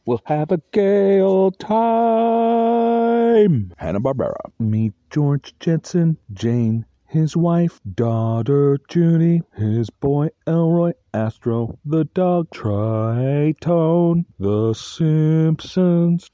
We'll have a gay old time. Hanna-Barbera. Meet George Jetson, Jane, his wife, daughter Judy, his boy Elroy, Astro, the dog Tritone, The Simpsons.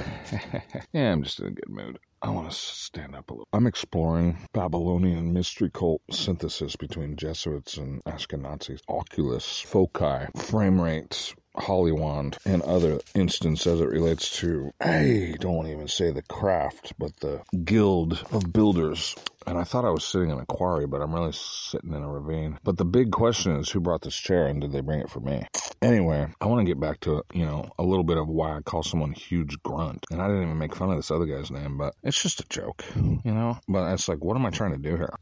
Yeah, I'm just in a good mood. I want to stand up a little. I'm exploring Babylonian mystery cult synthesis between Jesuits and Ashkenazis, Oculus, foci, frame rates, Hollywand, and other instances as it relates to, I don't even say the craft, but the guild of builders. And I thought I was sitting in a quarry, but I'm really sitting in a ravine. But the big question is, who brought this chair and did they bring it for me? Anyway, I want to get back to, a little bit of why I call someone huge grunt. And I didn't even make fun of this other guy's name, but it's just a joke, But it's like, what am I trying to do here?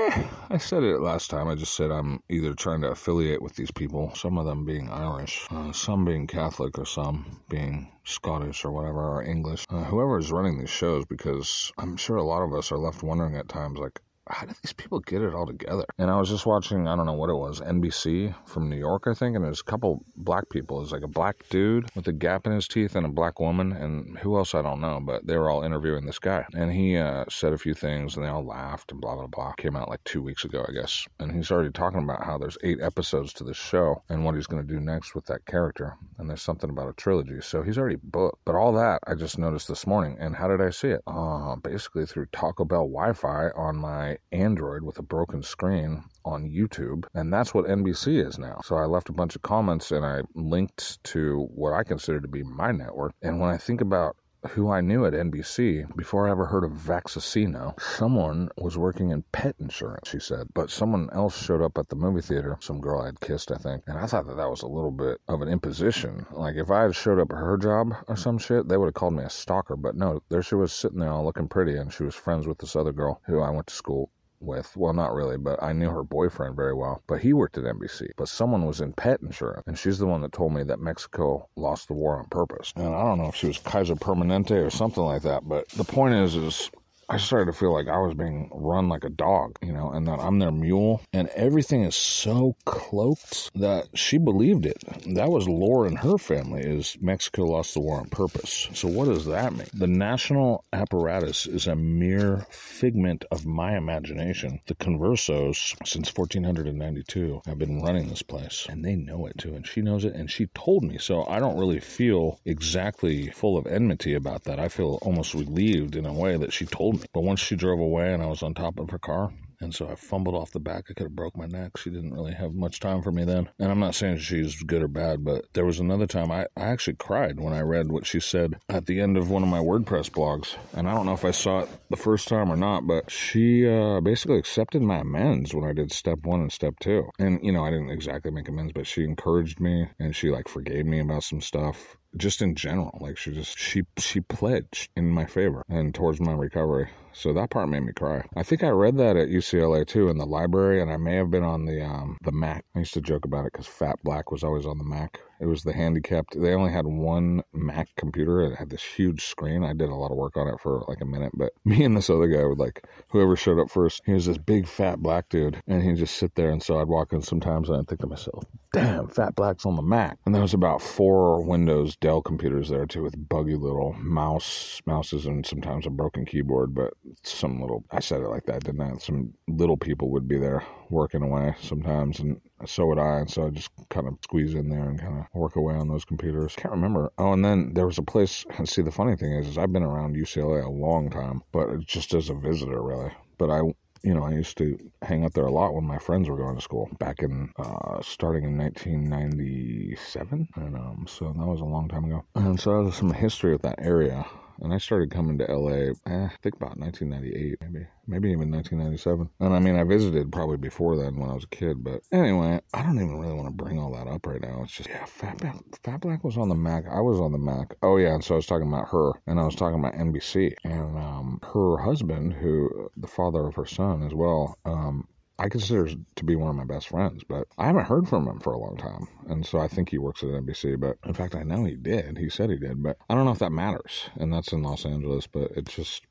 I said it last time. I just said I'm either trying to affiliate with these people, some of them being Irish, some being Catholic, or some being Scottish or whatever, or English. Whoever is running these shows, because I'm sure a lot of us are left wondering at times, like, how do these people get it all together? And I was just watching, I don't know what it was, NBC from New York, I think, and there's a couple black people. It was like a black dude with a gap in his teeth and a black woman, and who else I don't know, but they were all interviewing this guy. And he said a few things, and they all laughed, and blah, blah, blah. Came out like 2 weeks ago, I guess. And he's already talking about how there's 8 episodes to this show, and what he's going to do next with that character. And there's something about a trilogy, so he's already booked. But all that, I just noticed this morning, and how did I see it? Basically through Taco Bell Wi-Fi on my Android with a broken screen on YouTube, and that's what NBC is now. So I left a bunch of comments and I linked to what I consider to be my network. And when I think about who I knew at NBC, before I ever heard of Vaxacino, someone was working in pet insurance, she said, but someone else showed up at the movie theater, some girl I'd kissed, I think, and I thought that was a little bit of an imposition. Like, if I had showed up at her job or some shit, they would have called me a stalker, but no, there she was sitting there all looking pretty, and she was friends with this other girl who I went to school with. Well, not really, but I knew her boyfriend very well. But he worked at NBC. But someone was in pet insurance, and she's the one that told me that Mexico lost the war on purpose. And I don't know if she was Kaiser Permanente or something like that, but the point is I started to feel like I was being run like a dog, and that I'm their mule. And everything is so cloaked that she believed it. That was lore in her family, is Mexico lost the war on purpose. So what does that mean? The national apparatus is a mere figment of my imagination. The Conversos, since 1492, have been running this place. And they know it too. And she knows it. And she told me. So I don't really feel exactly full of enmity about that. I feel almost relieved in a way that she told me. But once she drove away and I was on top of her car, and so I fumbled off the back. I could have broke my neck. She didn't really have much time for me then. And I'm not saying she's good or bad, but there was another time I actually cried when I read what she said at the end of one of my WordPress blogs. And I don't know if I saw it the first time or not, but she basically accepted my amends when I did step 1 and step 2. And, I didn't exactly make amends, but she encouraged me and she forgave me about some stuff. Just in general, she pledged in my favor and towards my recovery. So that part made me cry. I think I read that at UCLA too in the library, and I may have been on the Mac. I used to joke about it because Fat Black was always on the Mac. It was the handicapped. They only had one Mac computer. It had this huge screen. I did a lot of work on it for a minute, but me and this other guy would whoever showed up first, he was this big fat black dude, and he'd just sit there. And so I'd walk in sometimes and I'd think to myself, damn, Fat Black's on the Mac. And there was about 4 Windows Dell computers there too with buggy little mouses and sometimes a broken keyboard, but I said it like that, didn't I? Some little people would be there working away sometimes, and so would I, and so I just kind of squeeze in there and kind of work away on those computers. Can't remember. Oh, and then there was a place, and see, the funny thing is I've been around UCLA a long time, but just as a visitor, really. But I used to hang out there a lot when my friends were going to school back in, starting in 1997, and so that was a long time ago. And so there's some history of that area. And I started coming to LA, I think about 1998, maybe even 1997. And I visited probably before then when I was a kid. But anyway, I don't even really want to bring all that up right now. It's just, Fat Black was on the Mac. I was on the Mac. Oh, yeah, and so I was talking about her. And I was talking about NBC. And her husband, who, the father of her son as well, I consider to be one of my best friends, but I haven't heard from him for a long time. And so I think he works at NBC, but in fact, I know he did. He said he did, but I don't know if that matters. And that's in Los Angeles, but it just,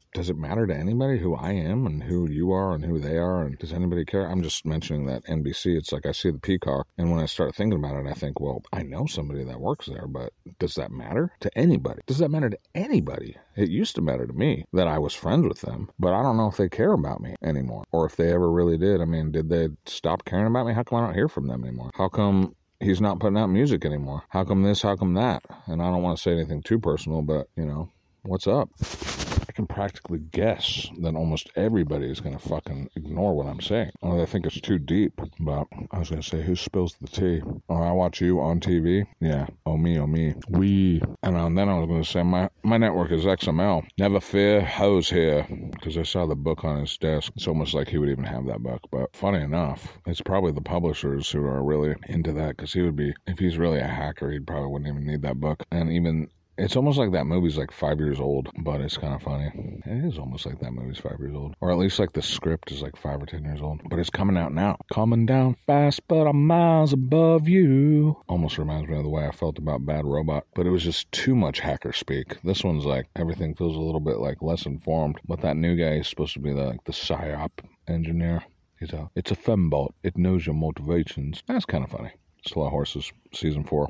does it matter to anybody who I am and who you are and who they are? And does anybody care? I'm just mentioning that NBC, it's like I see the Peacock, and when I start thinking about it, I think, well, I know somebody that works there, but does that matter to anybody? Does that matter to anybody? It used to matter to me that I was friends with them, but I don't know if they care about me anymore, or if they ever really did. I mean, did they stop caring about me? How come I don't hear from them anymore? How come he's not putting out music anymore? How come this? How come that? And I don't want to say anything too personal, but, what's up? I can practically guess that almost everybody is going to fucking ignore what I'm saying. Or they think it's too deep. But I was going to say, who spills the tea? Oh, I watch you on TV? Yeah. Oh, me, oh, me. We. And then I was going to say, my network is XML. Never fear, Ho's here. Because I saw the book on his desk. It's almost like he would even have that book. But funny enough, it's probably the publishers who are really into that. Because he would be, if he's really a hacker, he probably wouldn't even need that book. And even... it's almost like that movie's like 5 years old, but it's kind of funny. It is almost like that movie's 5 years old. Or at least like the script is like 5 or 10 years old. But it's coming out now. Coming down fast, but I'm miles above you. Almost reminds me of the way I felt about Bad Robot. But it was just too much hacker speak. This one's like, everything feels a little bit like less informed. But that new guy is supposed to be the PSYOP engineer. It's a fembot. It knows your motivations. That's kind of funny. Slow Horses, Season 4.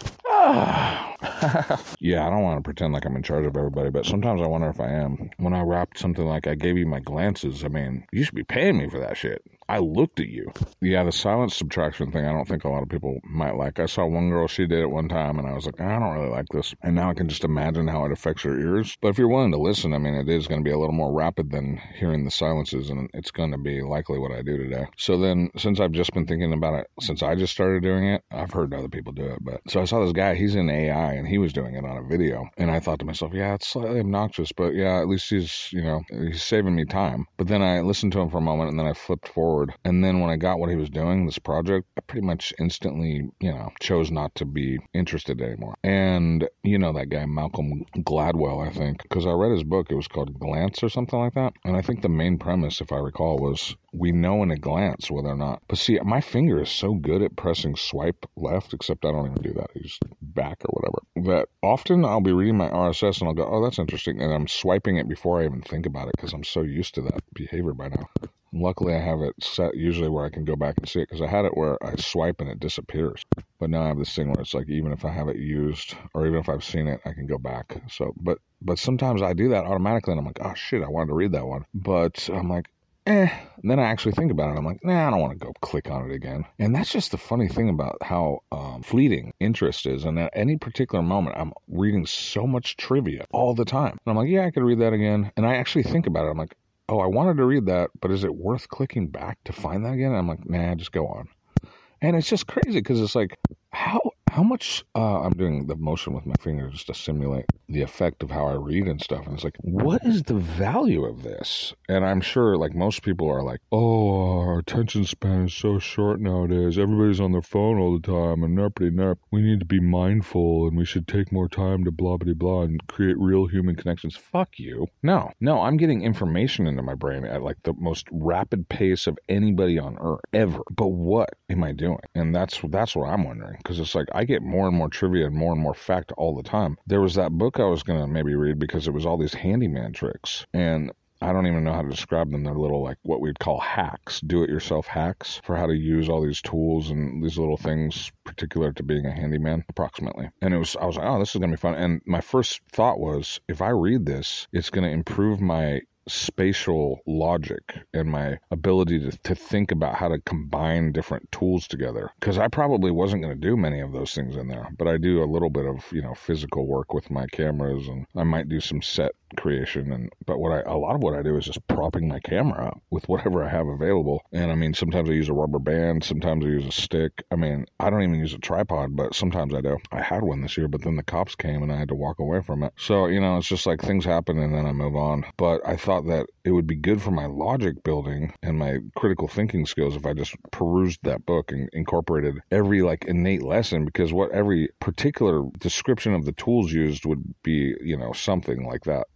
Yeah, I don't want to pretend like I'm in charge of everybody, but sometimes I wonder if I am. When I rapped something like, I gave you my glances, I mean, you should be paying me for that shit. I looked at you. Yeah, the silence subtraction thing, I don't think a lot of people might like. I saw one girl, she did it one time, and I was like, I don't really like this. And now I can just imagine how it affects her ears. But if you're willing to listen, I mean, it is going to be a little more rapid than hearing the silences, and it's going to be likely what I do today. So then, since I've just been thinking about it, since I just started doing it, I've heard other people do it. But so I saw this guy, he's in AI, and he was doing it on a video. And I thought to myself, yeah, it's slightly obnoxious, but yeah, at least he's saving me time. But then I listened to him for a moment, and then I flipped forward. And then when I got what he was doing, this project, I pretty much instantly, chose not to be interested anymore. And that guy, Malcolm Gladwell, I think, because I read his book, it was called Glance or something like that. And I think the main premise, if I recall, was we know in a glance whether or not. But see, my finger is so good at pressing swipe left, except I don't even do that. I just back or whatever. That often I'll be reading my RSS and I'll go, oh, that's interesting. And I'm swiping it before I even think about it because I'm so used to that behavior by now. Luckily, I have it set usually where I can go back and see it because I had it where I swipe and it disappears. But now I have this thing where it's like even if I have it used or even if I've seen it, I can go back. So, but sometimes I do that automatically and I'm like, oh shit, I wanted to read that one. But I'm like, And then I actually think about it. I'm like, nah, I don't want to go click on it again. And that's just the funny thing about how fleeting interest is. And at any particular moment, I'm reading so much trivia all the time. And I'm like, yeah, I could read that again. And I actually think about it. I'm like, oh, I wanted to read that, but is it worth clicking back to find that again? And I'm like, nah, just go on. And it's just crazy because it's like, how much I'm doing the motion with my fingers to simulate the effect of how I read and stuff. And it's like, what is the value of this? And I'm sure like most people are like, oh, our attention span is so short nowadays. Everybody's on their phone all the time and nerpity nerp. We need to be mindful and we should take more time to blah, blah, blah and create real human connections. Fuck you. No, I'm getting information into my brain at like the most rapid pace of anybody on earth ever. But what am I doing? And that's what I'm wondering. Because it's like, I get more and more trivia and more fact all the time. There was that book I was going to maybe read because it was all these handyman tricks. And I don't even know how to describe them. They're little, like, what we'd call hacks, do-it-yourself hacks for how to use all these tools and these little things particular to being a handyman, approximately. And I was like, oh, this is going to be fun. And my first thought was, if I read this, it's going to improve my spatial logic and my ability to think about how to combine different tools together. Because I probably wasn't going to do many of those things in there, but I do a little bit of, physical work with my cameras, and I might do some set creation. But a lot of what I do is just propping my camera up with whatever I have available. And I mean, sometimes I use a rubber band, sometimes I use a stick. I mean, I don't even use a tripod, but sometimes I do. I had one this year, but then the cops came and I had to walk away from it. So, it's just like things happen and then I move on. But I thought that it would be good for my logic building and my critical thinking skills if I just perused that book and incorporated every like innate lesson, because what every particular description of the tools used would be, something like that.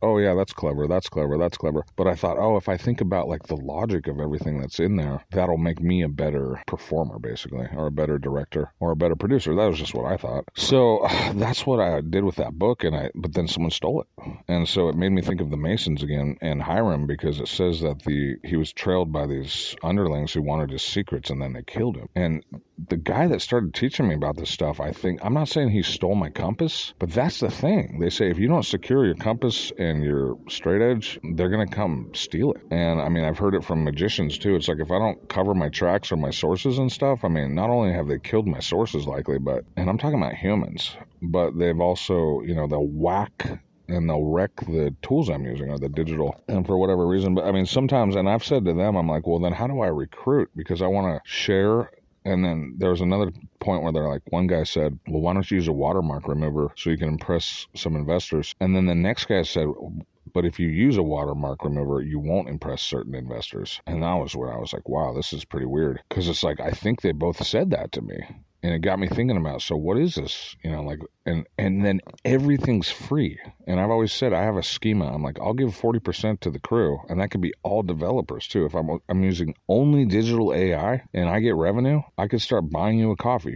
oh yeah, that's clever, that's clever, that's clever. But I thought, oh, if I think about like the logic of everything that's in there, that'll make me a better performer, basically, or a better director, or a better producer. That was just what I thought. So that's what I did with that book, but then someone stole it. And so it made me think of the Masons again and Hiram, because it says that he was trailed by these underlings who wanted his secrets, and then they killed him. And the guy that started teaching me about this stuff, I'm not saying he stole my compass, but that's the thing. They say if you don't secure your compass and your straight edge, they're going to come steal it. And I mean, I've heard it from magicians too. It's like if I don't cover my tracks or my sources and stuff, I mean, not only have they killed my sources likely, and I'm talking about humans, but they've also, they'll whack and they'll wreck the tools I'm using or the digital, and for whatever reason. But I mean, sometimes, and I've said to them, I'm like, well, then how do I recruit? Because I want to share. And then there was another point where they're like, one guy said, well, why don't you use a watermark remover so you can impress some investors? And then the next guy said, but if you use a watermark remover, you won't impress certain investors. And that was where I was like, wow, this is pretty weird. Because it's like, I think they both said that to me. And it got me thinking about, so what is this? And then everything's free. And I've always said, I have a schema. I'm like, I'll give 40% to the crew. And that could be all developers too. If I'm using only digital AI and I get revenue, I could start buying you a coffee,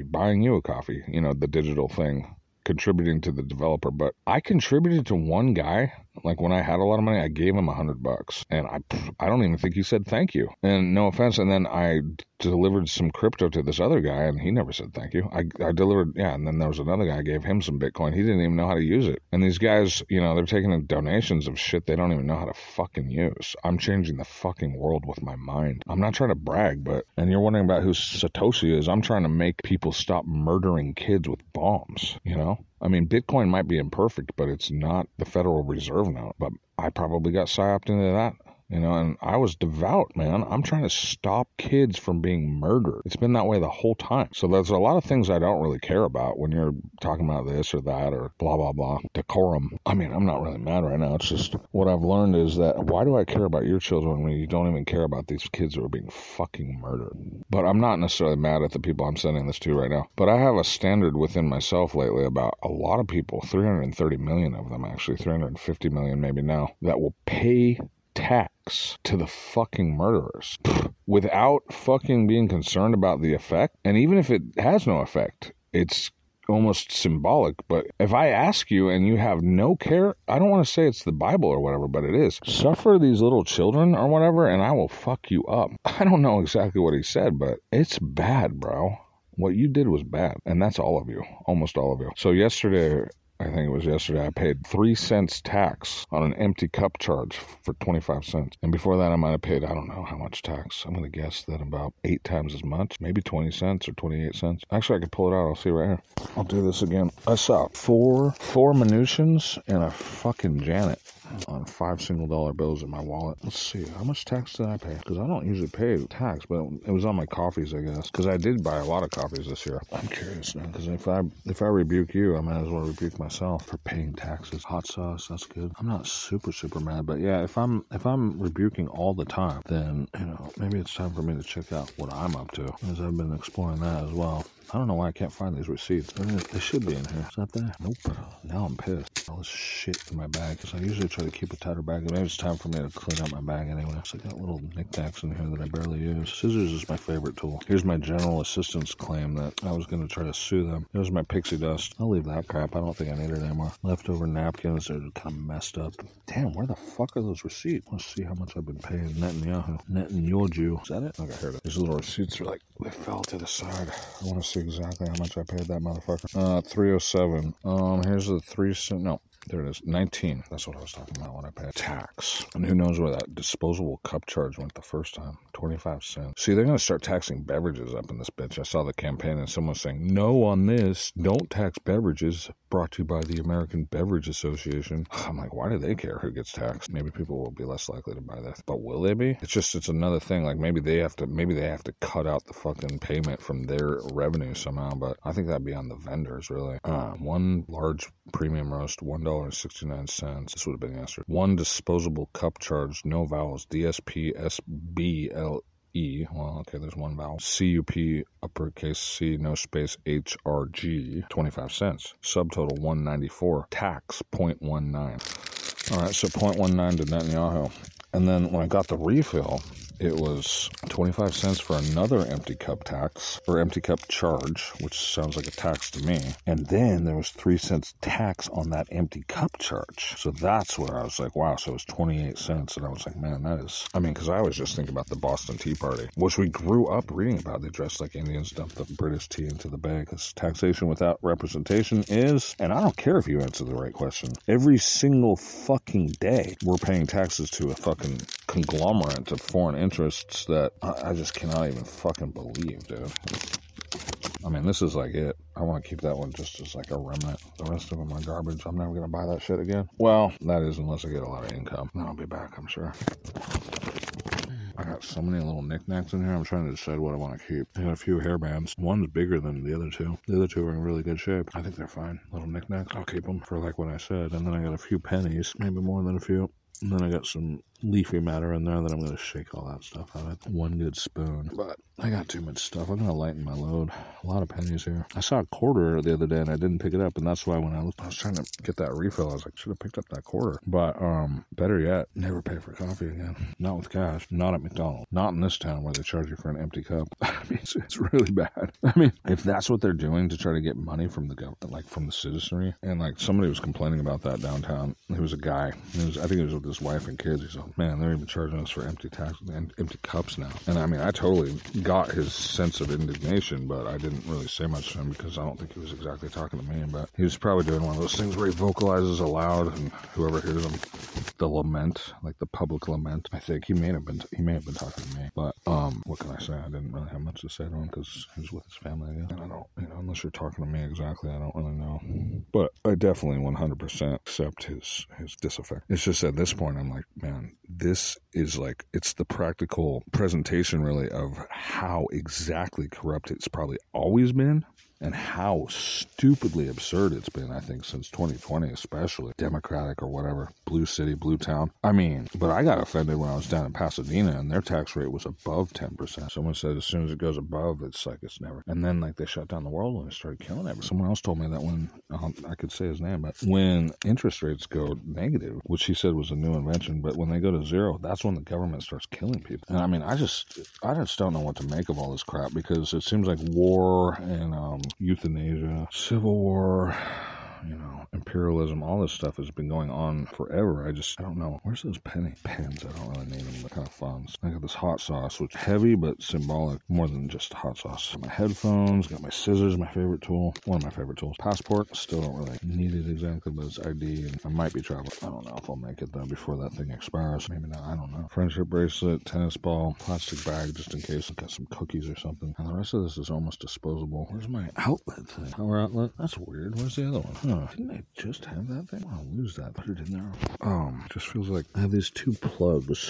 the digital thing, contributing to the developer. But I contributed to one guy. Like when I had a lot of money, I gave him $100, and I don't even think he said thank you. And no offense. And then I delivered some crypto to this other guy, and he never said thank you. I delivered, yeah. And then there was another guy, I gave him some Bitcoin. He didn't even know how to use it. And these guys, they're taking in donations of shit they don't even know how to fucking use. I'm changing the fucking world with my mind. I'm not trying to brag, and you're wondering about who Satoshi is. I'm trying to make people stop murdering kids with bombs, I mean, Bitcoin might be imperfect, but it's not the Federal Reserve note. But I probably got psyoped into that. And I was devout, man. I'm trying to stop kids from being murdered. It's been that way the whole time. So there's a lot of things I don't really care about when you're talking about this or that or blah, blah, blah. Decorum. I mean, I'm not really mad right now. It's just what I've learned is that why do I care about your children when you don't even care about these kids who are being fucking murdered? But I'm not necessarily mad at the people I'm sending this to right now. But I have a standard within myself lately about a lot of people, 330 million of them actually, 350 million maybe now, that will pay tax to the fucking murderers without fucking being concerned about the effect. And even if it has no effect, it's almost symbolic. But if I ask you and you have no care, I don't want to say it's the Bible or whatever, but it is. Suffer these little children or whatever, and I will fuck you up. I don't know exactly what he said, but it's bad, bro. What you did was bad. And that's all of you, almost all of you. So I think it was yesterday, I paid 3 cents tax on an empty cup charge for 25 cents. And before that, I might have paid, I don't know how much tax. I'm going to guess that about 8 times as much, maybe 20 cents or 28 cents. Actually, I could pull it out. I'll see right here. I'll do this again. I saw four Minutions and a fucking Janet on $5 single bills in my wallet. Let's see, how much tax did I pay? Because I don't usually pay tax, but it was on my coffees, I guess. Because I did buy a lot of coffees this year. I'm curious now, because if I rebuke you, I might as well rebuke myself for paying taxes. Hot sauce, that's good. I'm not super mad, but yeah, if I'm rebuking all the time, then maybe it's time for me to check out what I'm up to, as I've been exploring that as well. I don't know why I can't find these receipts. They should be in here. Is that there? Nope. Now I'm pissed. All this shit in my bag, because I usually try to keep a tighter bag. Maybe it's time for me to clean out my bag anyway. So I got little knickknacks in here that I barely use. Scissors is my favorite tool. Here's my general assistance claim that I was going to try to sue them. Here's my pixie dust. I'll leave that crap. I don't think I need it anymore. Leftover napkins are kind of messed up. Damn, where the fuck are those receipts? Let's see how much I've been paying. Netanyahu. Is that it? Okay, I heard it. These little receipts are like, they fell to the side. I want to see exactly how much I paid that motherfucker. 307. Here's the 3 cent. No, there it is. 19. That's what I was talking about when I paid tax. And who knows where that disposable cup charge went the first time. 25 cents. See, they're going to start taxing beverages up in this bitch. I saw the campaign and someone saying, no on this. Don't tax beverages. Brought to you by the American Beverage Association. I'm like, why do they care who gets taxed? Maybe people will be less likely to buy that. But will they be? It's another thing. Like maybe they have to cut out the fucking payment from their revenue somehow. But I think that'd be on the vendors, really. One large premium roast, $1.69. This would have been yesterday. One disposable cup charge, no vowels, DSPSBL. Well, okay, there's one vowel. CUP, uppercase C, no space, HRG, 25 cents. Subtotal 194. Tax 0.19. All right, so 0.19 to Netanyahu. And then when I got the refill, it was 25 cents for another empty cup tax, or empty cup charge, which sounds like a tax to me. And then there was 3 cents tax on that empty cup charge. So that's where I was like, wow, so it was 28 cents. And I was like, man, that is, I mean, because I was just thinking about the Boston Tea Party, which we grew up reading about. They dressed like Indians, dumped the British tea into the bay, because taxation without representation is, and I don't care if you answer the right question, every single fucking day we're paying taxes to a fucking conglomerate of foreign interests that I just cannot even fucking believe, dude. I mean, this is like it. I want to keep that one just as like a remnant. The rest of them are garbage. I'm never going to buy that shit again. Well, that is unless I get a lot of income. Then I'll be back, I'm sure. I got so many little knickknacks in here. I'm trying to decide what I want to keep. I got a few hairbands. One's bigger than the other two. The other two are in really good shape. I think they're fine. Little knickknacks. I'll keep them for like what I said. And then I got a few pennies. Maybe more than a few. And then I got some leafy matter in there that I'm going to shake all that stuff out of. One good spoon. But I got too much stuff. I'm going to lighten my load. A lot of pennies here. I saw a quarter the other day and I didn't pick it up. And that's why when I was trying to get that refill, I was like, should have picked up that quarter. But better yet, never pay for coffee again. Not with cash. Not at McDonald's. Not in this town where they charge you for an empty cup. I mean, it's really bad. I mean, if that's what they're doing to try to get money from the government, like from the citizenry, and like somebody was complaining about that downtown. He was a guy. I think he was with his wife and kids. He's like, man, they're even charging us for empty cups now. And I mean, I totally got his sense of indignation, but I didn't really say much to him because I don't think he was exactly talking to me. But he was probably doing one of those things where he vocalizes aloud, and whoever hears him, the lament, like the public lament. I think he may have been talking to me. But what can I say? I didn't really have much to say to him because he was with his family again. And I don't, unless you're talking to me exactly, I don't really know. But I definitely 100% accept his disaffection. It's just at this point, I'm like, man, this is like, it's the practical presentation really of how exactly corrupt it's probably always been and how stupidly absurd it's been, I think, since 2020, especially. Democratic or whatever. Blue city, blue town. I mean, but I got offended when I was down in Pasadena and their tax rate was above 10%. Someone said as soon as it goes above, it's like it's never. And then like they shut down the world and they started killing everyone. Someone else told me that when, I could say his name, but when interest rates go negative, which he said was a new invention, but when they go to zero, that's when the government starts killing people. And I mean, I just don't know what to make of all this crap because it seems like war and euthanasia, civil war, imperialism, all this stuff has been going on forever. I don't know. Where's those pens? I don't really need them, but kind of fun. I got this hot sauce, which is heavy but symbolic, more than just hot sauce. Got my headphones, got my scissors, my favorite tool, one of my favorite tools. Passport, still don't really need it exactly, but it's ID, and I might be traveling. I don't know if I'll make it though before that thing expires. Maybe not, I don't know. Friendship bracelet, tennis ball, plastic bag just in case. I've got some cookies or something. And the rest of this is almost disposable. Where's my outlet thing? Power outlet? That's weird. Where's the other one? Huh. Didn't I just have that thing? I'll lose that. Put it in there. Just feels like I have these two plugs.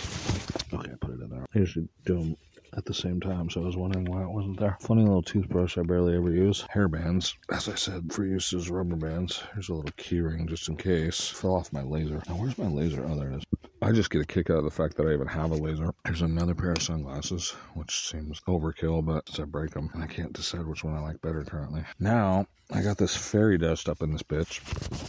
Okay, put it in there. I usually do them at the same time, so I was wondering why it wasn't there. Funny little toothbrush I barely ever use. Hair bands, as I said, for use as rubber bands. Here's a little key ring just in case. Fell off my laser. Now, where's my laser? Oh, there it is. I just get a kick out of the fact that I even have a laser. Here's another pair of sunglasses, which seems overkill, but I break them, and I can't decide which one I like better currently. Now, I got this fairy dust up in this bitch.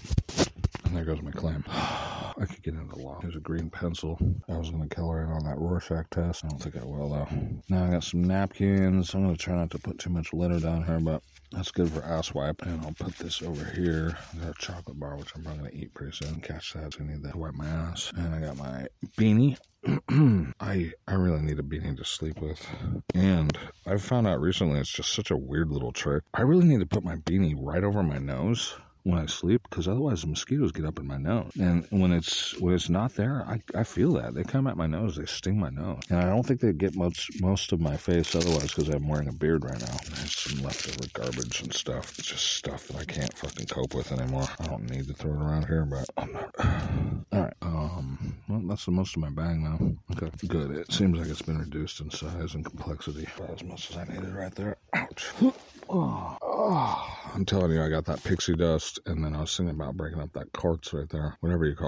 And there goes my claim. I could get into law. Here's a green pencil. I was going to color in on that Rorschach test. I don't think I will, though. Now I got some napkins. I'm going to try not to put too much litter down here, but that's good for ass wipe. And I'll put this over here. I got a chocolate bar, which I'm probably going to eat pretty soon. Catch that. I need that to wipe my ass. And I got my beanie. I really need a beanie to sleep with. And I've found out recently it's just such a weird little trick. I really need to put my beanie right over my nose when I sleep, because otherwise the mosquitoes get up in my nose. And when it's not there, I feel that. They come at my nose, they sting my nose. And I don't think they get most of my face otherwise because I'm wearing a beard right now. There's some leftover garbage and stuff. It's just stuff that I can't fucking cope with anymore. I don't need to throw it around here, but I'm not. Alright, well, that's the most of my bag now. Okay, good. It seems like it's been reduced in size and complexity about as much as I needed right there. Ouch. I'm telling you, I got that pixie dust, and then I was thinking about breaking up that quartz right there, whatever you call it.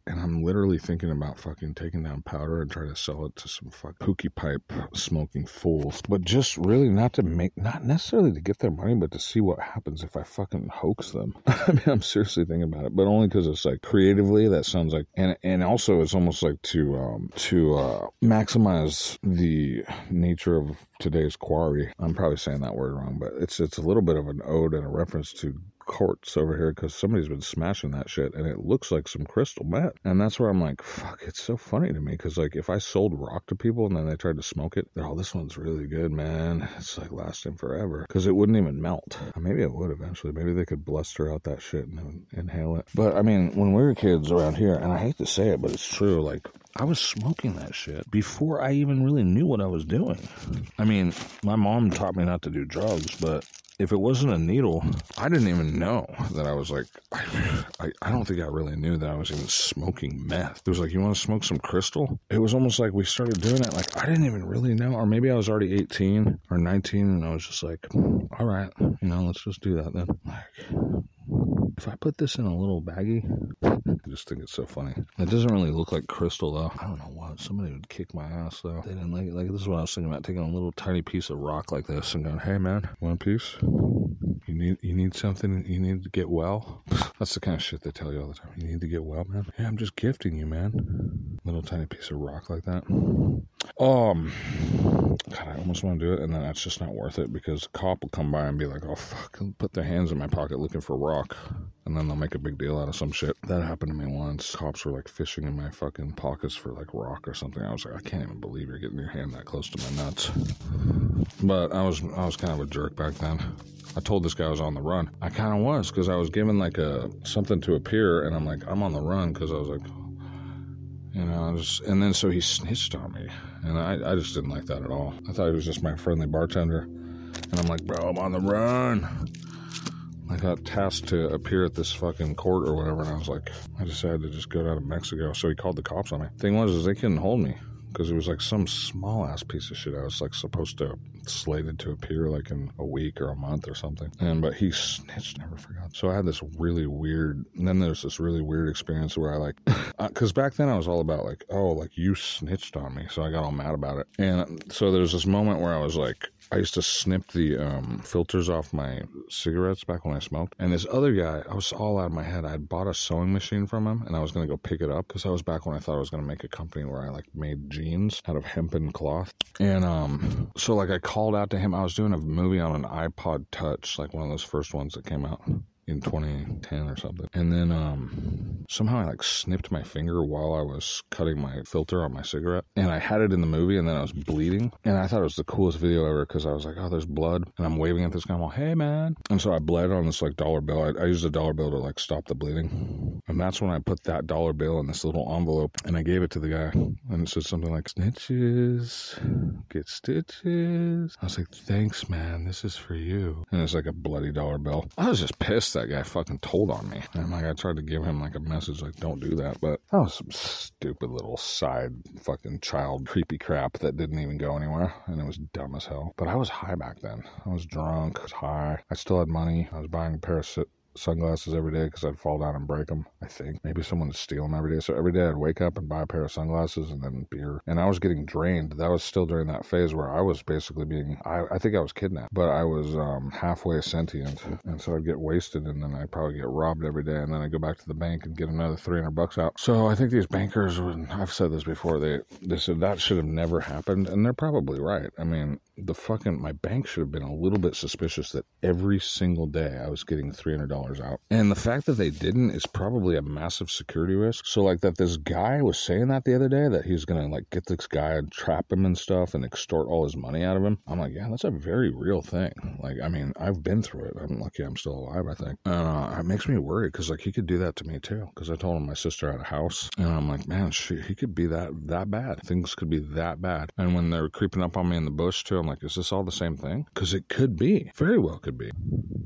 and I'm literally thinking about fucking taking down powder and trying to sell it to some fucking hookie pipe smoking fools. But just really not necessarily to get their money, but to see what happens if I fucking hoax them. I mean, I'm seriously thinking about it, but only because it's like creatively that sounds like, and also it's almost like to maximize the nature of today's quarry. I'm probably saying that word wrong, but it's a little bit of an ode and a reference to quartz over here because somebody's been smashing that shit and it looks like some crystal meth. And that's where I'm like, fuck, it's so funny to me because like if I sold rock to people and then they tried to smoke it, they're, oh, this one's really good, man. It's like lasting forever because it wouldn't even melt. Maybe it would eventually. Maybe they could bluster out that shit and inhale it. But I mean, when we were kids around here, and I hate to say it, but it's true, like I was smoking that shit before I even really knew what I was doing. I mean, my mom taught me not to do drugs, but if it wasn't a needle, I didn't even know that I was like, I don't think I really knew that I was even smoking meth. It was like, you want to smoke some crystal? It was almost like we started doing it. Like, I didn't even really know. Or maybe I was already 18 or 19 and I was just like, all right, let's just do that then. Like, if I put this in a little baggie, I just think it's so funny. It doesn't really look like crystal though. I don't know what. Somebody would kick my ass though. They didn't like it. Like, this is what I was thinking about, taking a little tiny piece of rock like this and going, hey man, want a piece? You need something? You need to get well? That's the kind of shit they tell you all the time. You need to get well, man? Yeah, I'm just gifting you, man. Little tiny piece of rock like that. God, I almost want to do it, and then that's just not worth it because a cop will come by and be like, oh, fuck, put their hands in my pocket looking for rock, and then they'll make a big deal out of some shit. That happened to me once. Cops were, like, fishing in my fucking pockets for, like, rock or something. I was like, I can't even believe you're getting your hand that close to my nuts. But I was kind of a jerk back then. I told this guy I was on the run. I kind of was, because I was given, like, something to appear, and I'm like, I'm on the run, because I was like, and then so he snitched on me, and I just didn't like that at all. I thought he was just my friendly bartender, and I'm like, bro, I'm on the run. I got tasked to appear at this fucking court or whatever, and I was like, I decided to just go down to Mexico, so he called the cops on me. Thing was, is they couldn't hold me, because it was like some small-ass piece of shit. I was like supposed to, slated to appear like in a week or a month or something. But he snitched, never forgot. So I had this really weird, and then there's this really weird experience where I like, because back then I was all about like, oh, like you snitched on me. So I got all mad about it. And so there's this moment where I was like, I used to snip the filters off my cigarettes back when I smoked. And this other guy, I was all out of my head. I had bought a sewing machine from him, and I was going to go pick it up because I was back when I thought I was going to make a company where I like made jeans out of hempen cloth. And so like I called out to him. I was doing a movie on an iPod Touch, like one of those first ones that came out in 2010 or something. And then somehow I like snipped my finger while I was cutting my filter on my cigarette. And I had it in the movie, and then I was bleeding. And I thought it was the coolest video ever because I was like, oh, there's blood. And I'm waving at this guy. I'm like, hey, man. And so I bled on this like dollar bill. I used a dollar bill to like stop the bleeding. And that's when I put that dollar bill in this little envelope, and I gave it to the guy. And it said something like, snitches get stitches. I was like, thanks, man. This is for you. And it's like a bloody dollar bill. I was just pissed that guy fucking told on me. And like, I tried to give him like a message like, don't do that. But that was some stupid little side fucking child creepy crap that didn't even go anywhere. And it was dumb as hell. But I was high back then. I was drunk. I was high. I still had money. I was buying a pair of sunglasses every day because I'd fall down and break them, I think. Maybe someone would steal them every day. So every day I'd wake up and buy a pair of sunglasses and then beer. And I was getting drained. That was still during that phase where I was basically being, I think I was kidnapped, but I was halfway sentient. And so I'd get wasted, and then I'd probably get robbed every day. And then I'd go back to the bank and get another $300 out. So I think these bankers, I've said this before, they said that should have never happened. And they're probably right. I mean, my bank should have been a little bit suspicious that every single day I was getting $300 out. And the fact that they didn't is probably a massive security risk. So like that this guy was saying that the other day, that he was going to like get this guy and trap him and stuff and extort all his money out of him. I'm like, yeah, that's a very real thing. Like, I mean, I've been through it. I'm lucky I'm still alive, I think. It makes me worried because like he could do that to me too. Because I told him my sister had a house, and I'm like, man, he could be that bad. Things could be that bad. And when they're creeping up on me in the bush too, I'm like, is this all the same thing? Because it could be. Very well could be.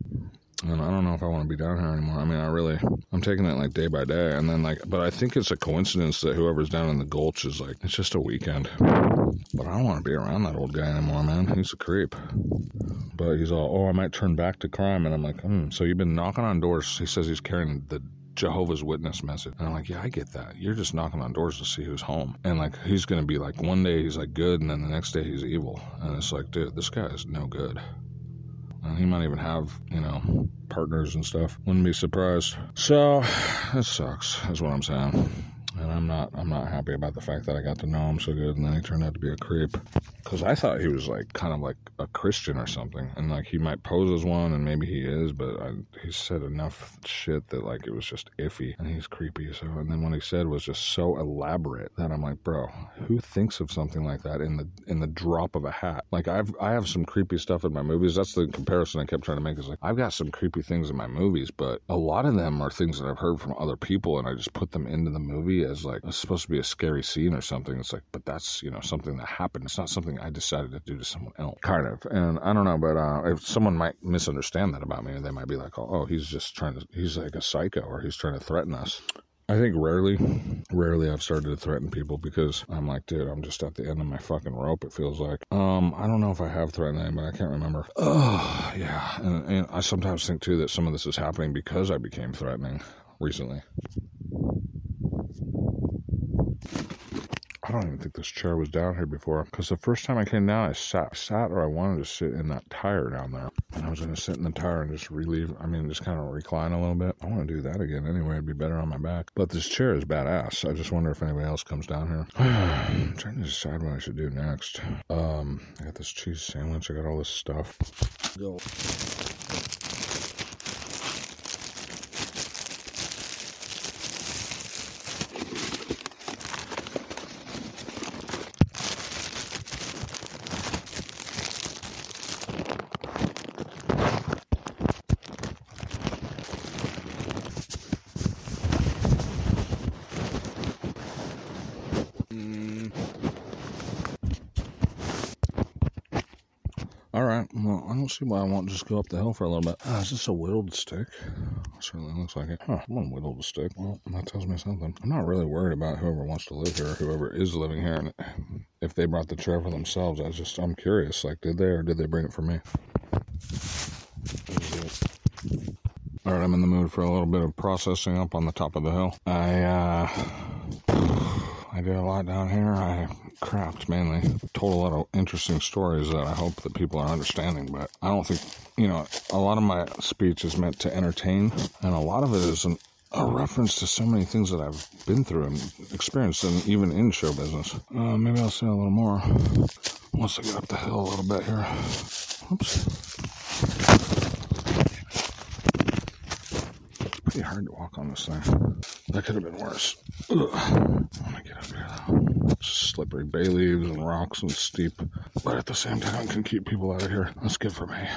And I don't know if I want to be down here anymore. I mean, I'm taking it like day by day. And then like, but I think it's a coincidence that whoever's down in the gulch is like, it's just a weekend. But I don't want to be around that old guy anymore, man. He's a creep. But he's all, I might turn back to crime. And I'm like, so you've been knocking on doors. He says he's carrying the Jehovah's Witness message. And I'm like, yeah, I get that. You're just knocking on doors to see who's home. And like, he's going to be like, one day he's like good, and then the next day he's evil. And it's like, dude, this guy is no good. And he might even have, partners and stuff. Wouldn't be surprised. So, it sucks, is what I'm saying. And I'm not happy about the fact that I got to know him so good, and then he turned out to be a creep. Because I thought he was like kind of like a Christian or something, and like he might pose as one, and maybe he is, but he said enough shit that like it was just iffy, and he's creepy. So, and then what he said was just so elaborate that I'm like, bro, who thinks of something like that in the drop of a hat? Like I have some creepy stuff in my movies. That's the comparison I kept trying to make. Is like I've got some creepy things in my movies, but a lot of them are things that I've heard from other people, and I just put them into the movie as like it's supposed to be a scary scene or something. It's like, but that's something that happened. It's not something I decided to do to someone else, kind of. And I don't know, but if someone might misunderstand that about me, they might be like, oh, he's like a psycho, or he's trying to threaten us. I think rarely I've started to threaten people, because I'm like, dude, I'm just at the end of my fucking rope, it feels like. I don't know if I have threatened anybody. I can't remember. Oh, yeah. And I sometimes think, too, that some of this is happening because I became threatening recently. I don't even think this chair was down here before, because the first time I came down, I sat or I wanted to sit in that tire down there. And I was going to sit in the tire and just just kind of recline a little bit. I want to do that again anyway. It'd be better on my back. But this chair is badass. I just wonder if anybody else comes down here. I'm trying to decide what I should do next. I got this cheese sandwich. I got all this stuff. Go. Alright, well, I don't see why I won't just go up the hill for a little bit. Is this a whittled stick? It certainly looks like it. One whittled stick. Well, that tells me something. I'm not really worried about whoever wants to live here, or whoever is living here, and if they brought the chair for themselves. I'm curious, like, did they, or did they bring it for me? Alright, I'm in the mood for a little bit of processing up on the top of the hill. I did a lot down here. I craft mainly. Told a lot of interesting stories that I hope that people are understanding, but I don't think, a lot of my speech is meant to entertain, and a lot of it is a reference to so many things that I've been through and experienced, and even in show business. Maybe I'll say a little more once I get up the hill a little bit here. Oops. It's pretty hard to walk on this thing. That could have been worse. Ugh. I want to get up here though. It's slippery bay leaves and rocks and steep, but at the same time can keep people out of here. That's good for me.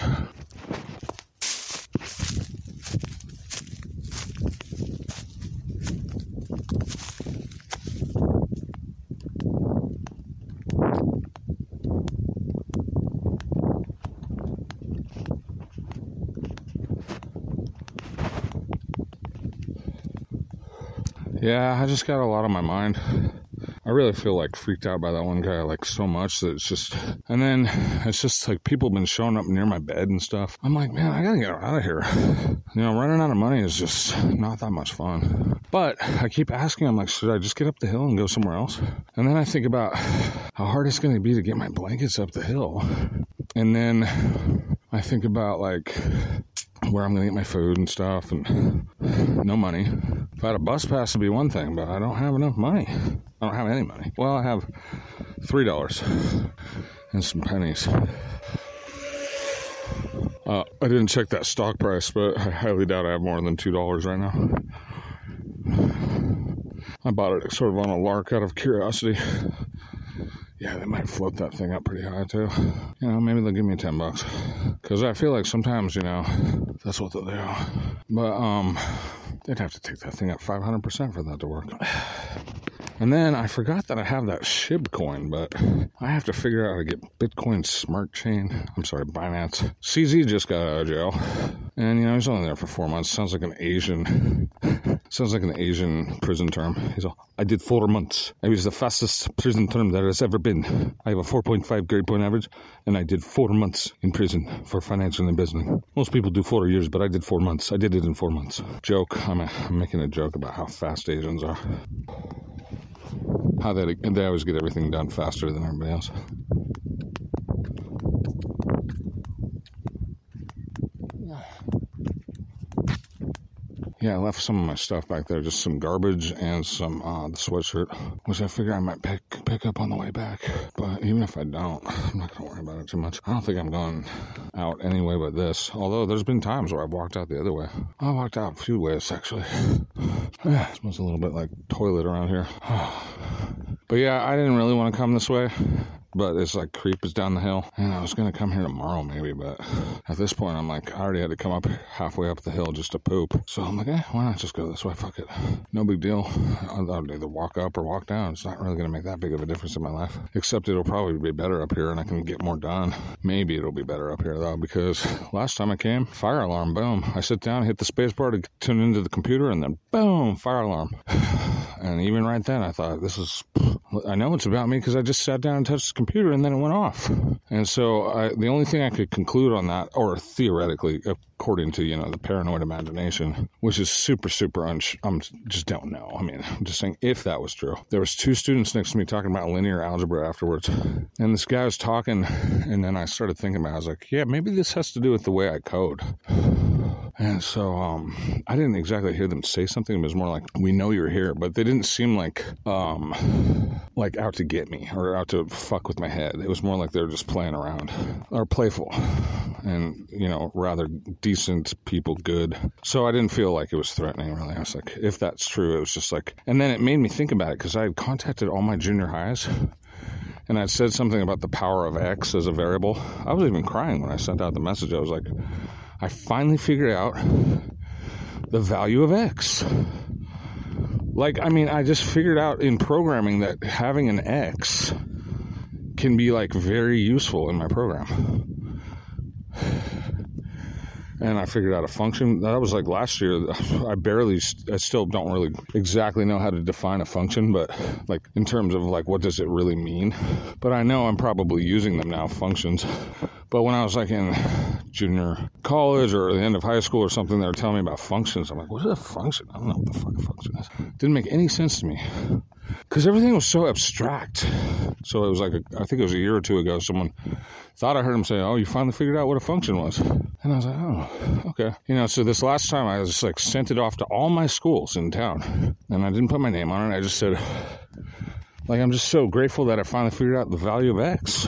Yeah, I just got a lot on my mind. I really feel like freaked out by that one guy like so much that it's just, and then it's just like people have been showing up near my bed and stuff. I'm like, man, I gotta get out of here. Running out of money is just not that much fun. But I keep asking, I'm like, should I just get up the hill and go somewhere else? And then I think about how hard it's going to be to get my blankets up the hill. And then I think about like where I'm going to get my food and stuff, and no money. If I had a bus pass, it'd be one thing, but I don't have enough money. I don't have any money. Well, I have $3 and some pennies. I didn't check that stock price, but I highly doubt I have more than $2 right now. I bought it sort of on a lark out of curiosity. Yeah, they might float that thing up pretty high, too. Maybe they'll give me $10. Because I feel like sometimes, that's what they'll do. But, they'd have to take that thing up 500% for that to work. And then I forgot that I have that SHIB coin, but I have to figure out how to get Bitcoin Smart Chain. I'm sorry, Binance. CZ just got out of jail. And, he's only there for 4 months. Sounds like an Asian Sounds like an Asian prison term. He's all, I did 4 months. It was the fastest prison term there has ever been. I have a 4.5 grade point average, and I did 4 months in prison for financial embezzling. Most people do 4 years, but I did 4 months. I did it in 4 months. Joke. I'm making a joke about how fast Asians are. How they always get everything done faster than everybody else. Yeah, I left some of my stuff back there, just some garbage and some the sweatshirt, which I figure I might pick up on the way back. But even if I don't, I'm not going to worry about it too much. I don't think I'm going out any way but this. Although there's been times where I've walked out the other way. I walked out a few ways, actually. It smells a little bit like toilet around here. But yeah, I didn't really want to come this way. But it's like creep is down the hill. And I was going to come here tomorrow maybe, but at this point I'm like, I already had to come up halfway up the hill just to poop. So I'm like, why not just go this way? Fuck it. No big deal. I'll either walk up or walk down. It's not really going to make that big of a difference in my life. Except it'll probably be better up here and I can get more done. Maybe it'll be better up here though, because last time I came, fire alarm, boom. I sit down, hit the space bar to tune into the computer, and then boom, fire alarm. And even right then I thought, I know it's about me because I just sat down and touched the computer and then it went off. And so the only thing I could conclude on that, or theoretically, according to, the paranoid imagination, which is super, super, just don't know. I mean, I'm just saying if that was true. There was 2 students next to me talking about linear algebra afterwards. And this guy was talking, and then I started thinking about it. I was like, yeah, maybe this has to do with the way I code. And so I didn't exactly hear them say something. It was more like, we know you're here. But they didn't seem like out to get me or out to fuck with my head. It was more like they were just playing around or playful and, rather decent people, good. So I didn't feel like it was threatening, really. I was like, if that's true, it was just like... And then it made me think about it because I had contacted all my junior highs and I'd said something about the power of X as a variable. I was even crying when I sent out the message. I was like... I finally figured out the value of X. I just figured out in programming that having an X can be, very useful in my program. And I figured out a function. That was last year. I still don't really exactly know how to define a function, but in terms of what does it really mean? But I know I'm probably using them now, functions. But when I was in junior college or the end of high school or something, they were telling me about functions. I'm like, what is a function? I don't know what the fuck a function is. Didn't make any sense to me. Because everything was so abstract. So it was I think it was a year or 2 ago, someone thought I heard him say, oh, you finally figured out what a function was. And I was like, oh, okay. So this last time I just sent it off to all my schools in town. And I didn't put my name on it. I just said, I'm just so grateful that I finally figured out the value of X.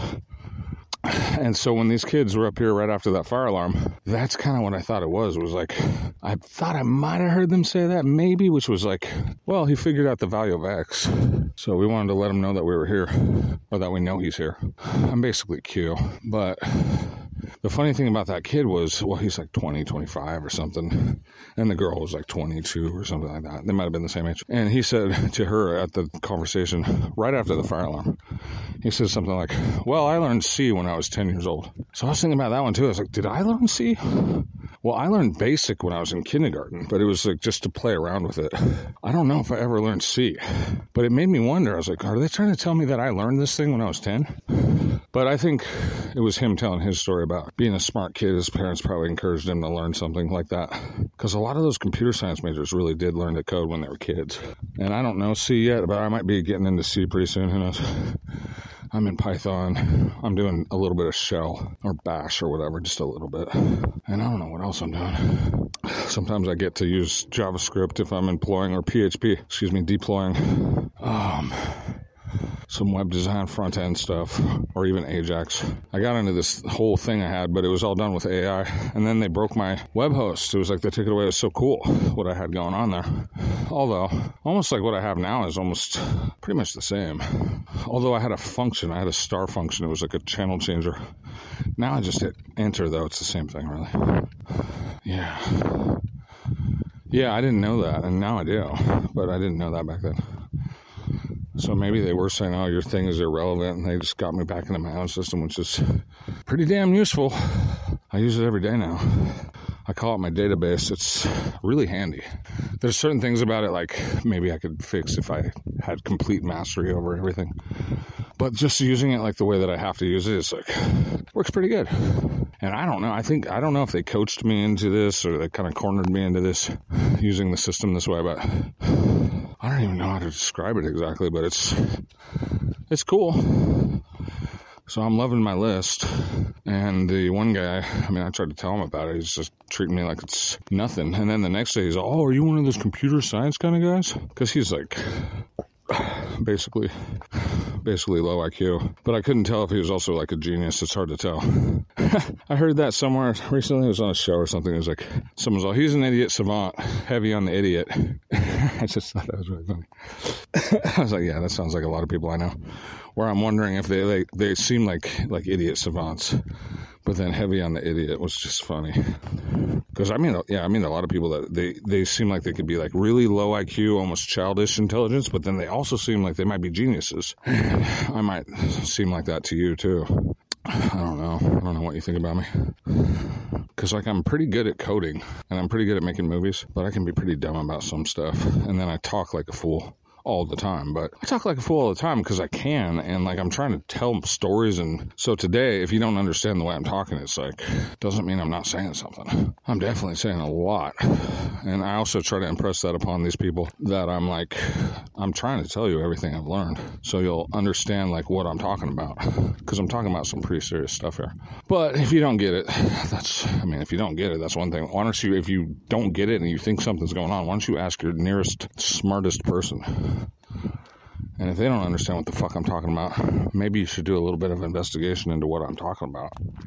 And so when these kids were up here right after that fire alarm, that's kind of what I thought it was. It was I thought I might have heard them say that, maybe, which was well, he figured out the value of X. So we wanted to let him know that we were here, or that we know he's here. I'm basically Q. But the funny thing about that kid was, well, he's 20, 25 or something. And the girl was 22 or something like that. They might have been the same age. And he said to her at the conversation, right after the fire alarm, he said something like, well, I learned C when I was 10 years old. So I was thinking about that one too. I was like, did I learn C? Well, I learned BASIC when I was in kindergarten, but it was just to play around with it. I don't know if I ever learned C, but it made me wonder. I was like, are they trying to tell me that I learned this thing when I was 10? But I think it was him telling his story about being a smart kid. His parents probably encouraged him to learn something like that. Because a lot of those computer science majors really did learn to code when they were kids. And I don't know C yet, but I might be getting into C pretty soon. Who knows? I'm in Python. I'm doing a little bit of Shell or Bash or whatever, just a little bit. And I don't know what else I'm doing. Sometimes I get to use JavaScript if I'm employing, or PHP, deploying some web design front-end stuff, or even Ajax. I got into this whole thing I had, but it was all done with AI. And then they broke my web host. It was they took it away. It was so cool what I had going on there. Although, almost what I have now is almost pretty much the same. Although I had a function. I had a star function. It was a channel changer. Now I just hit enter, though. It's the same thing, really. Yeah. Yeah, I didn't know that, and now I do. But I didn't know that back then. So maybe they were saying, oh, your thing is irrelevant, and they just got me back into my own system, which is pretty damn useful. I use it every day now. I call it my database. It's really handy. There's certain things about it, like maybe I could fix if I had complete mastery over everything. But just using it like the way that I have to use it, it's like, works pretty good. And I don't know. I don't know if they coached me into this or they kind of cornered me into this, using the system this way, but I don't even know how to describe it exactly, but it's cool. So I'm loving my list. And the one guy, I tried to tell him about it. He's just treating me like it's nothing. And then the next day he's like, oh, are you one of those computer science kind of guys? Because he's like basically low IQ. But I couldn't tell if he was also like a genius. It's hard to tell. I heard that somewhere recently. It was on a show or something. It was like, someone's like, he's an idiot savant, heavy on the idiot. I just thought that was really funny. I was like, yeah, that sounds like a lot of people I know. Where I'm wondering if they seem like idiot savants, but then heavy on the idiot was just funny. Because a lot of people that they seem like they could be like really low IQ, almost childish intelligence, but then they also seem like they might be geniuses. I might seem like that to you too. I don't know what you think about me. Because I'm pretty good at coding and I'm pretty good at making movies, but I can be pretty dumb about some stuff. And then I talk like a fool all the time, but I talk like a fool all the time because I can, and I'm trying to tell stories. And so today, if you don't understand the way I'm talking, it's doesn't mean I'm not saying something. I'm definitely saying a lot. And I also try to impress that upon these people that I'm trying to tell you everything I've learned so you'll understand what I'm talking about, because I'm talking about some pretty serious stuff here. But if you don't get it, that's one thing. Why don't you, if you don't get it and you think something's going on, why don't you ask your nearest, smartest person? And if they don't understand what the fuck I'm talking about, maybe you should do a little bit of investigation into what I'm talking about.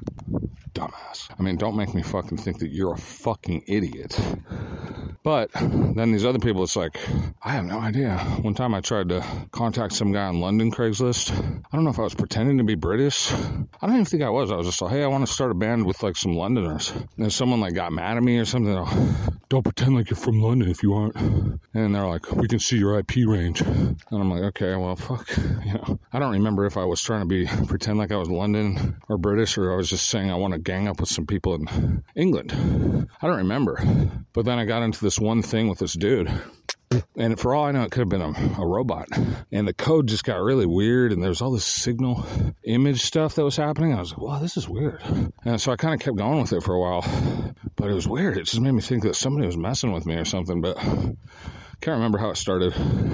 Dumbass. Don't make me fucking think that you're a fucking idiot. But then these other people, it's like, I have no idea. One time I tried to contact some guy on London Craigslist. I don't know if I was pretending to be British. I don't even think I was. I was just like, hey, I want to start a band with some Londoners. And then someone got mad at me or something. Don't pretend like you're from London if you aren't. And they're like, we can see your IP range. And I'm like, okay, well, fuck. I don't remember if I was trying to pretend like I was London or British, or I was just saying I want to gang up with some people in England. I don't remember. But then I got into this one thing with this dude. And for all I know, it could have been a robot. And the code just got really weird, and there was all this signal image stuff that was happening. I was like, wow, this is weird. And so I kind of kept going with it for a while. But it was weird. It just made me think that somebody was messing with me or something. But can't remember how it started.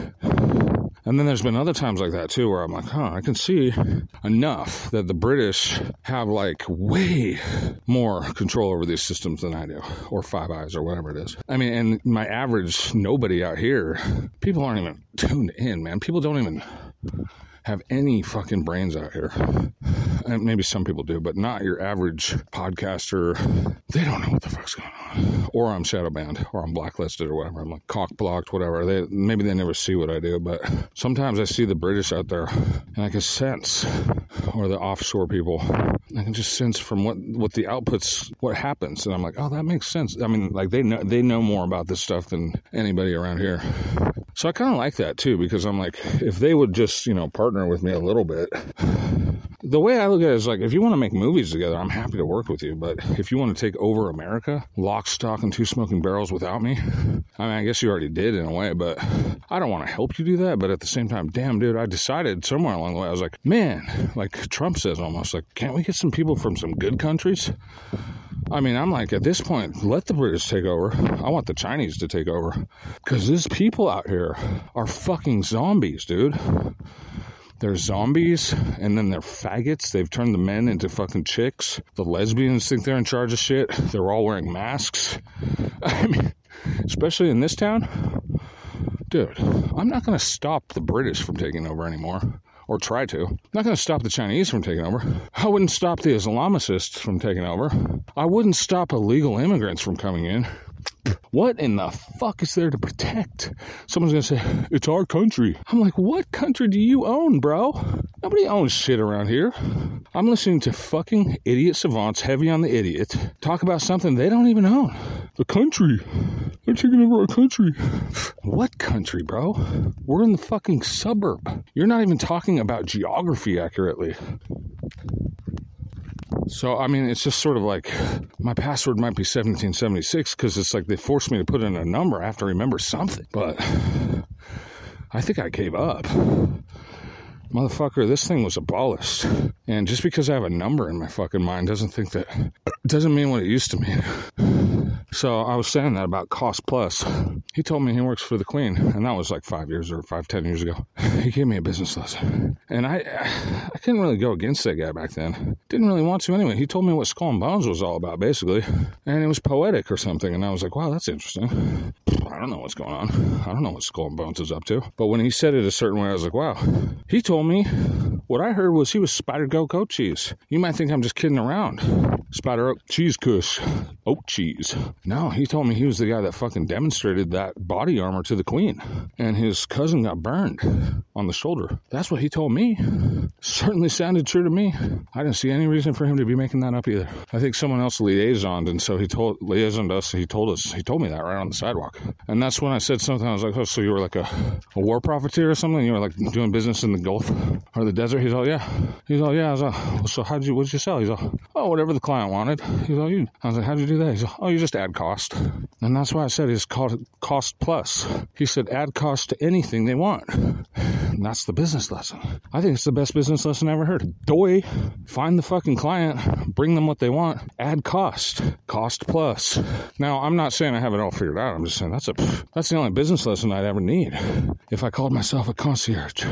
And then there's been other times like that too, where I'm like, I can see enough that the British have way more control over these systems than I do, or Five Eyes, or whatever it is. And my average nobody out here, people aren't even tuned in, man. People don't even have any fucking brains out here. And maybe some people do, but not your average podcaster. They don't know what the fuck's going on. Or I'm shadow banned, or I'm blacklisted, or whatever. I'm cock blocked, whatever. Maybe they never see what I do, but sometimes I see the British out there, and I can sense, or the offshore people, I can just sense from what the outputs, what happens, and I'm like, oh, that makes sense. They know more about this stuff than anybody around here. So I kind of like that too, because I'm like, if they would just, partner with me a little bit. The way I look at it is if you want to make movies together, I'm happy to work with you. But if you want to take over America, lock, stock, and two smoking barrels without me, I guess you already did in a way, but I don't want to help you do that. But at the same time, damn, dude, I decided somewhere along the way, I was like, man, like Trump says almost, can't we get some people from some good countries? I'm like, at this point, let the British take over. I want the Chinese to take over. Because these people out here are fucking zombies, dude. They're zombies, and then they're faggots. They've turned the men into fucking chicks. The lesbians think they're in charge of shit. They're all wearing masks. Especially in this town. Dude, I'm not going to stop the British from taking over anymore. Or try to. I'm not going to stop the Chinese from taking over. I wouldn't stop the Islamicists from taking over. I wouldn't stop illegal immigrants from coming in. What in the fuck is there to protect? Someone's going to say, it's our country. I'm like, what country do you own, bro? Nobody owns shit around here. I'm listening to fucking idiot savants, heavy on the idiot, talk about something they don't even own. The country. They're taking over our country. What country, bro? We're in the fucking suburb. You're not even talking about geography accurately. So, I mean, it's just sort of like my password might be 1776 because it's like they forced me to put in a number. I have to remember something. But I think I gave up. Motherfucker, this thing was abolished. And just because I have a number in my fucking mind doesn't mean what it used to mean. So I was saying that about Cost Plus. He told me he works for the Queen, and that was like 10 years ago. He gave me a business lesson. And I couldn't really go against that guy back then. Didn't really want to anyway. He told me what Skull and Bones was all about, basically. And it was poetic or something. And I was like, wow, that's interesting. I don't know what's going on. I don't know what Skull and Bones is up to. But when he said it a certain way, I was like, wow. He told me what I heard was he was Spider Goat cheese. You might think I'm just kidding around. Spider Oak Cheese Kush. Oat cheese. No, he told me he was the guy that fucking demonstrated that body armor to the Queen. And his cousin got burned on the shoulder. That's what he told me. Certainly sounded true to me. I didn't see any reason for him to be making that up either. I think someone else liaisoned, and so he told me that right on the sidewalk. And that's when I said something. I was like, oh, so you were like a war profiteer or something? You were like doing business in the Gulf or the desert? He's all, yeah. He's all, yeah. I was like, well, so what'd you sell? He's all, oh, whatever the client wanted. He's all, I was like, how'd you do that? He's all, oh, you just add cost. And that's why I said it's called Cost Plus. He said add cost to anything they want. And that's the business lesson. I think it's the best business lesson I ever heard. Doy, find the fucking client, bring them what they want, add cost. Cost Plus. Now, I'm not saying I have it all figured out. I'm just saying that's the only business lesson I'd ever need if I called myself a concierge.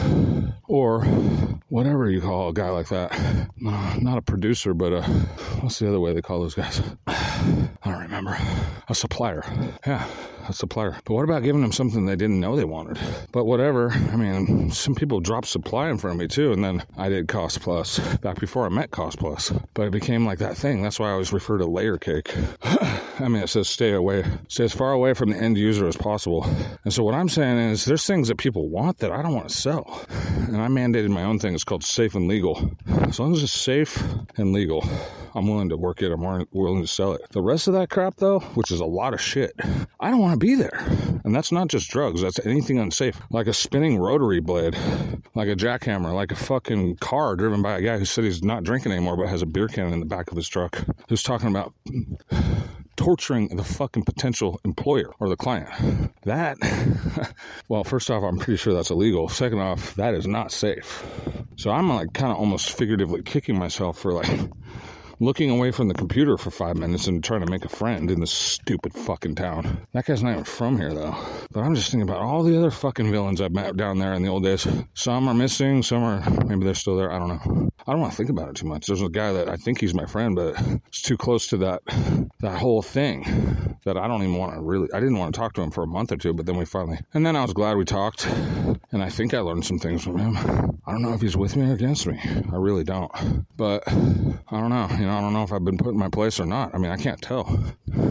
Or whatever you call a guy like that. Not a producer, but what's the other way they call those guys? I don't remember. A supplier. Yeah, a supplier. But what about giving them something they didn't know they wanted? But whatever. I mean, some people dropped supply in front of me too, and then I did Cost Plus back before I met Cost Plus. But it became like that thing. That's why I always refer to layer cake. I mean, it says stay as far away from the end user as possible. And so what I'm saying is there's things that people want that I don't want to sell. And I mandated my own thing. It's called safe and legal. As long as it's safe and legal, I'm willing to work it. I'm willing to sell it. The rest of that crap, though, which is a lot of shit, I don't want to be there. And that's not just drugs. That's anything unsafe. Like a spinning rotary blade, like a jackhammer, like a fucking car driven by a guy who said he's not drinking anymore but has a beer can in the back of his truck, who's talking about torturing the fucking potential employer or the client. That, well, first off, I'm pretty sure that's illegal. Second off, that is not safe. So I'm like kind of almost figuratively kicking myself for like looking away from the computer for 5 minutes and trying to make a friend in this stupid fucking town. That guy's not even from here, though. But I'm just thinking about all the other fucking villains I've met down there in the old days. Some are missing, some are, maybe they're still there, I don't know. I don't want to think about it too much. There's a guy that I think he's my friend, but it's too close to that whole thing that I don't even want to I didn't want to talk to him for a month or two, but then and then I was glad we talked, and I think I learned some things from him. I don't know if he's with me or against me. I really don't. But I don't know. I don't know if I've been put in my place or not. I mean, I can't tell.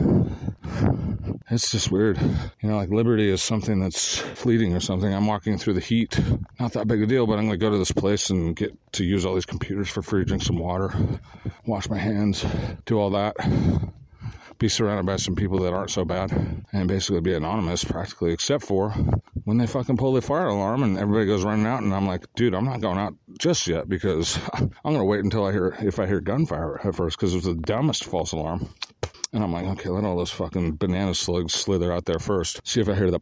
It's just weird. Like liberty is something that's fleeting or something. I'm walking through the heat. Not that big a deal, but I'm going to go to this place and get to use all these computers for free, drink some water, wash my hands, do all that. Be surrounded by some people that aren't so bad and basically be anonymous practically, except for when they fucking pull the fire alarm and everybody goes running out, and I'm like, dude, I'm not going out just yet because I'm going to wait until if I hear gunfire at first, because it was the dumbest false alarm. And I'm like, okay, let all those fucking banana slugs slither out there first. See if I hear the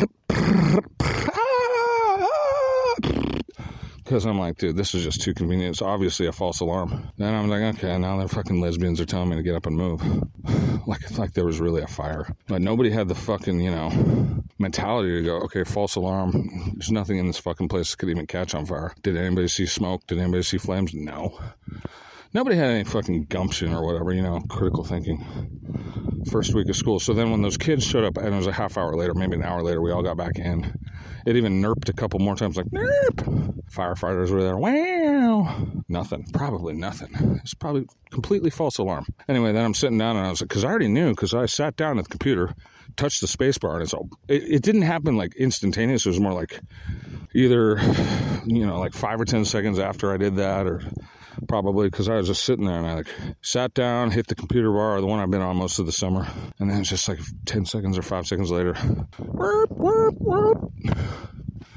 because I'm like, dude, this is just too convenient. It's obviously a false alarm. Then I'm like, okay, now the fucking lesbians are telling me to get up and move. Like there was really a fire. But nobody had the fucking, mentality to go, okay, false alarm. There's nothing in this fucking place that could even catch on fire. Did anybody see smoke? Did anybody see flames? No. Nobody had any fucking gumption or whatever, critical thinking. First week of school. So then when those kids showed up, and it was a half hour later, maybe an hour later, we all got back in. It even nerped a couple more times, like, nerp! Firefighters were there. Wow! Nothing. Probably nothing. It's probably completely false alarm. Anyway, then I'm sitting down, and I was like, because I already knew, because I sat down at the computer, touched the space bar, and it didn't happen like instantaneous. It was more like either, like 5 or 10 seconds after I did that, or probably because I was just sitting there and I sat down, hit the computer bar, the one I've been on most of the summer, and then it's just like 10 seconds or 5 seconds later,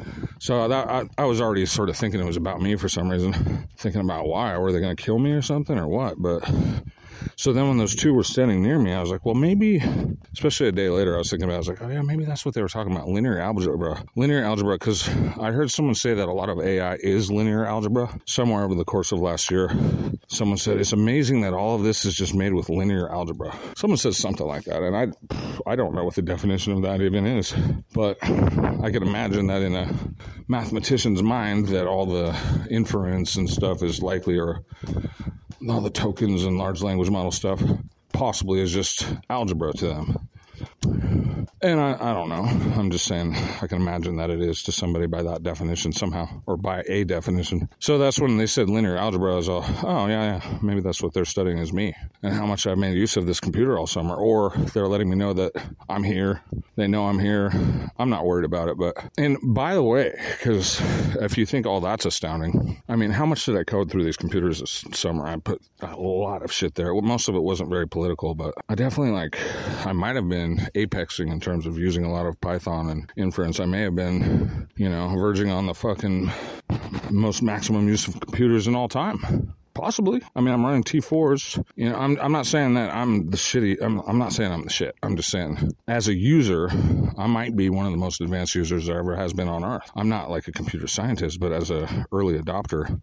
So I was already sort of thinking it was about me for some reason, thinking about why. Were they going to kill me or something or what? But so then when those two were standing near me, I was like, well, maybe, especially a day later, I was thinking about, I was like, oh yeah, maybe that's what they were talking about, linear algebra. Linear algebra, because I heard someone say that a lot of AI is linear algebra. Somewhere over the course of last year, someone said, it's amazing that all of this is just made with linear algebra. Someone said something like that, and I don't know what the definition of that even is, but I can imagine that in a mathematician's mind that all the inference and stuff is likely, or all the tokens and large language model stuff possibly is just algebra to them. And I don't know. I'm just saying I can imagine that it is to somebody by that definition somehow, or by a definition. So that's when they said linear algebra. I was all, oh, yeah, maybe that's what they're studying is me and how much I've made use of this computer all summer. Or they're letting me know that I'm here. They know I'm here. I'm not worried about it. And by the way, because if you think all that's astounding, I mean, how much did I code through these computers this summer? I put a lot of shit there. Well, most of it wasn't very political, but I definitely I might have been apexing in terms of using a lot of Python and inference. I may have been, verging on the fucking most maximum use of computers in all time. Possibly. I mean, I'm running T4s. I'm not saying that I'm the shitty. I'm not saying I'm the shit. I'm just saying, as a user, I might be one of the most advanced users there ever has been on Earth. I'm not like a computer scientist, but as a early adopter,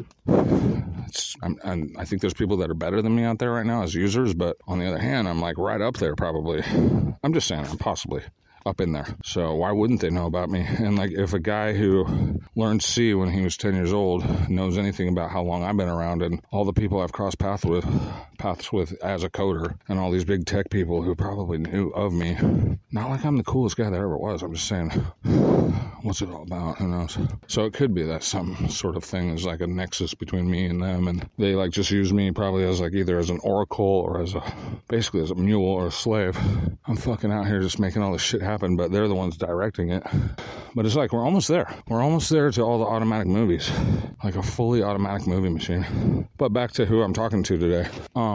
I think there's people that are better than me out there right now as users. But on the other hand, I'm like right up there probably. I'm just saying I'm possibly up in there. So why wouldn't they know about me? And if a guy who learned C when he was 10 years old knows anything about how long I've been around and all the people I've crossed paths with as a coder and all these big tech people who probably knew of me, not like I'm the coolest guy there ever was. I'm just saying, what's it all about? Who knows? So it could be that some sort of thing is like a nexus between me and them, and they just use me probably as either as an oracle or basically as a mule or a slave. I'm fucking out here just making all this shit happen, but they're the ones directing it. But it's we're almost there. We're almost there to all the automatic movies, like a fully automatic movie machine. But back to who I'm talking to today.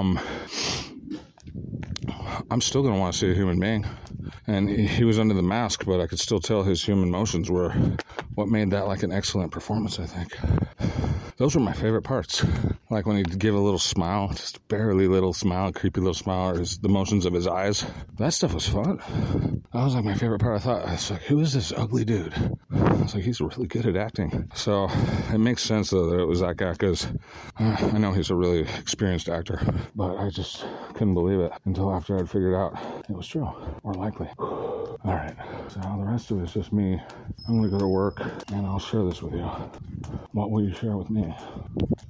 I'm still going to want to see a human being. And he was under the mask, but I could still tell his human motions were what made that an excellent performance, I think. Those were my favorite parts. Like when he'd give a little smile, just barely little smile, creepy little smile, or the motions of his eyes. That stuff was fun. That was my favorite part. I was like, who is this ugly dude? I was like, he's really good at acting. So it makes sense, though, that it was that guy, because I know he's a really experienced actor, but I just couldn't believe it until after I'd figured out it was true, or likely. All right, so the rest of it is just me. I'm going to go to work, and I'll share this with you. What will you share with me?